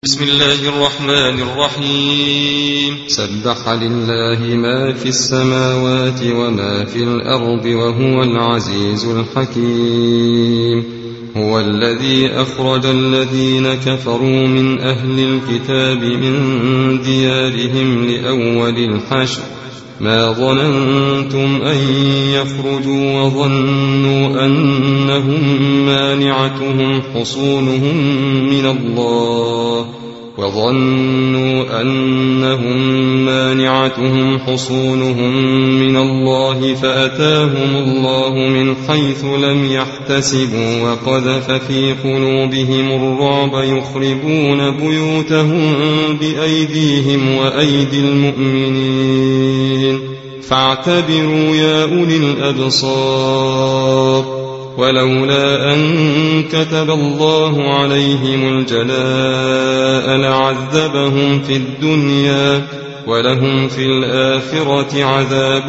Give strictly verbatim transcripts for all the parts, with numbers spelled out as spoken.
بسم الله الرحمن الرحيم. سبح لله ما في السماوات وما في الأرض وهو العزيز الحكيم. هو الذي أخرج الذين كفروا من أهل الكتاب من ديارهم لأول الحشر ما ظننتم أن يخرجوا وظنوا أنهم مانعتهم حصونهم من الله وظنوا أنهم مانعتهم حصونهم من الله فأتاهم الله من حيث لم يحتسبوا وقذف في قلوبهم الرعب يخربون بيوتهم بأيديهم وأيدي المؤمنين فاعتبروا يا أولي الأبصار. ولولا أن كتب الله عليهم الجلاء لعذبهم في الدنيا ولهم في الآخرة عذاب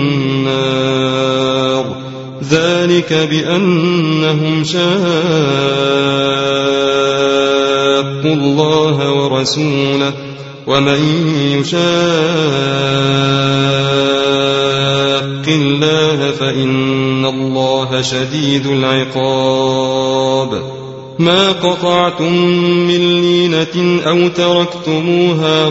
النار ذلك بأنهم شاقوا الله ورسوله ومن يشاق الله فإن الله شديد العقاب. ما قطعتم من لينة أو تركتموها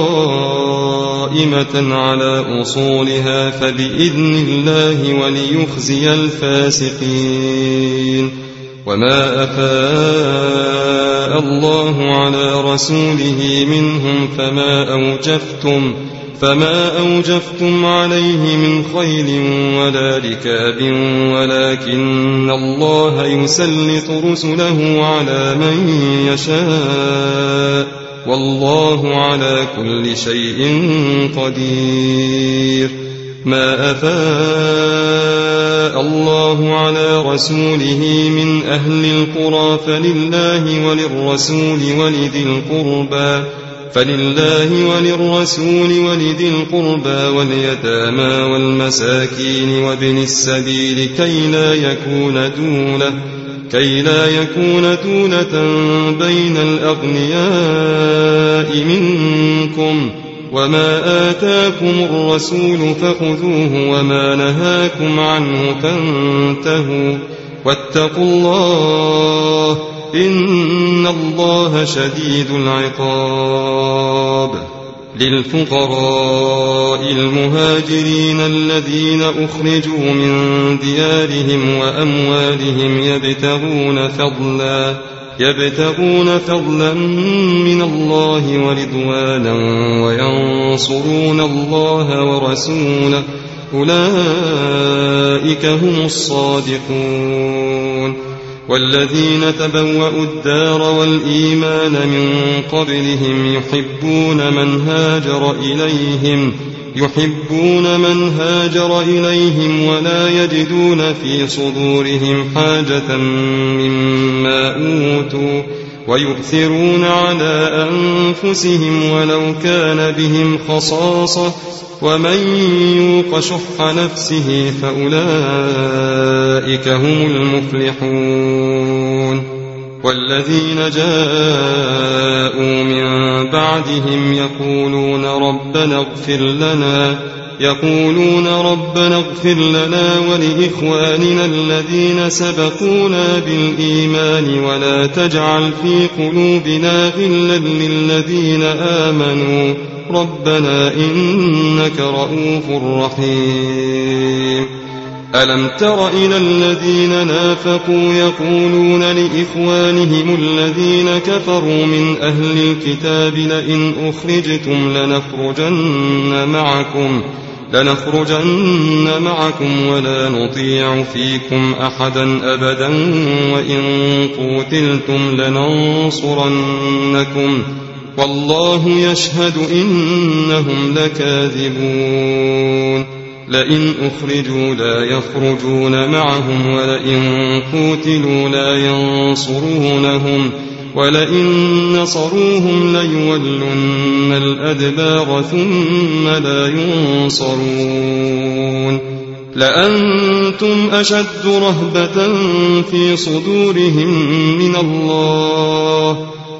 قائمة على أصولها فبإذن الله وليخزي الفاسقين. وما أفاء الله على رسوله منهم فما أوجفتم فما أوجفتم عليه من خيل ولا ركاب ولكن الله يسلط رسله على من يشاء والله على كل شيء قدير. ما أفاء الله على رسوله من أهل القرى فلله وللرسول ولذي القربى فلله وللرسول ولذي القربى واليتامى والمساكين وابن السبيل كي لا يكون دولة كي لا يكون دولة بين الأغنياء منكم. وما آتاكم الرسول فخذوه وما نهاكم عنه فانتهوا واتقوا الله إن الله شديد العقاب. للفقراء المهاجرين الذين أخرجوا من ديارهم وأموالهم يبتغون فضلا يبتغون فضلا من الله ورضوانا وينصرون الله ورسوله أولئك هم الصادقون. والذين تبوأوا الدار والإيمان من قبلهم يحبون من هاجر إليهم يحبون من هاجر إليهم ولا يجدون في صدورهم حاجة مما أوتوا ويؤثرون على أنفسهم ولو كان بهم خصاصة ومن يوق شح نفسه فأولئك هم المفلحون. والذين جاءوا من بعدهم يقولون ربنا اغفر لنا يقولون ربنا اغفر لنا ولإخواننا الذين سبقونا بالإيمان ولا تجعل في قلوبنا غلا للذين آمنوا ربنا إنك رؤوف رحيم. ألم تر إلى الذين نافقوا يقولون لإخوانهم الذين كفروا من أهل الكتاب لئن أخرجتم لنخرجن معكم لنخرجن معكم ولا نطيع فيكم أحدا أبدا وإن قوتلتم لننصرنكم والله يشهد إنهم لكاذبون. لئن أخرجوا لا يخرجون معهم ولئن قوتلوا لا ينصرونهم ولئن نصروهم ليولن الأدبار ثم لا ينصرون. لأنتم أشد رهبة في صدورهم من الله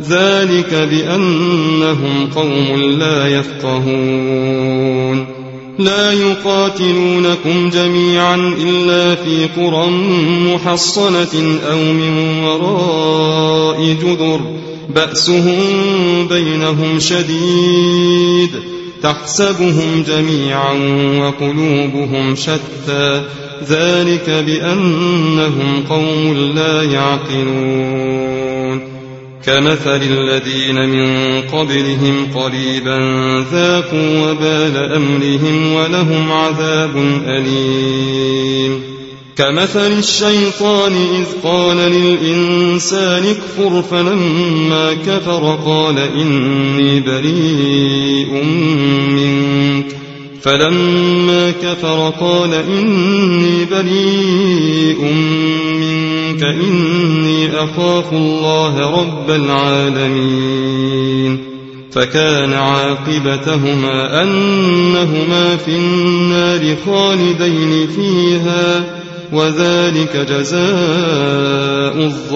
ذلك بأنهم قوم لا يفقهون لا يقاتلونكم جميعا إلا في قرى محصنة أو من وراء جدر بأسهم بينهم شديد تحسبهم جميعا وقلوبهم شتى ذلك بأنهم قوم لا يعقلون كمثل الذين من قبلهم قريبا ذاقوا وبال أمرهم ولهم عذاب أليم كمثل الشيطان إذ قال للإنسان اكفر فلما كفر قال إني بريء منك فلما كفر قال إني بريء منك إني أخاف الله رب العالمين فكان عاقبتهما أنهما في النار خالدين فيها وذلك جزاء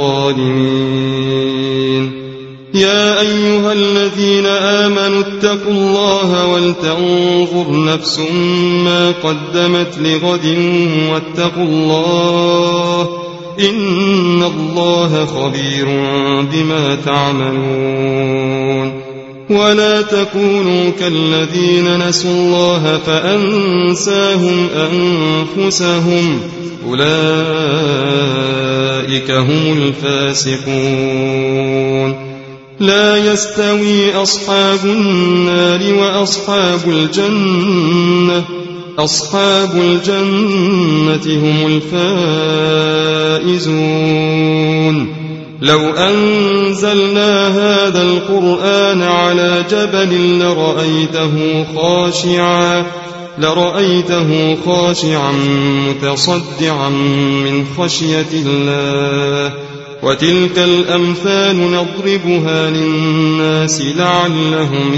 الظالمين يا أيها الذين آمنوا اتقوا الله ولتنظر نفس ما قدمت لغد واتقوا الله إن الله خبير بما تعملون ولا تكونوا كالذين نسوا الله فأنساهم أنفسهم أولئك هم الفاسقون لا يستوي أصحاب النار وأصحاب الجنة أصحاب الجنة هم الفائزون لو أنزلنا هذا القرآن على جبل لرأيته خاشعا لرأيته خاشعا متصدعا من خشية الله وتلك الأمثال نضربها للناس لعلهم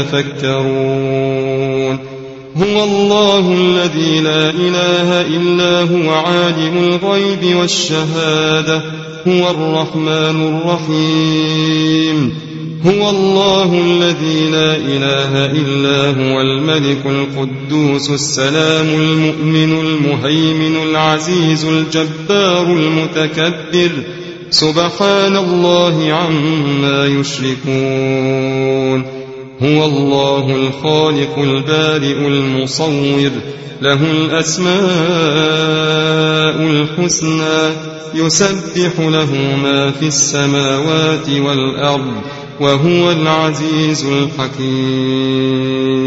يتفكرون هو الله الذي لا إله إلا هو عالم الغيب والشهادة هو الرحمن الرحيم هو الله الذي لا إله إلا هو الملك القدوس السلام المؤمن المهيمن العزيز الجبار المتكبر سبحان الله عما يشركون هو الله الخالق البارئ المصور له الأسماء الحسنى يسبح له ما في السماوات والأرض وهو العزيز الحكيم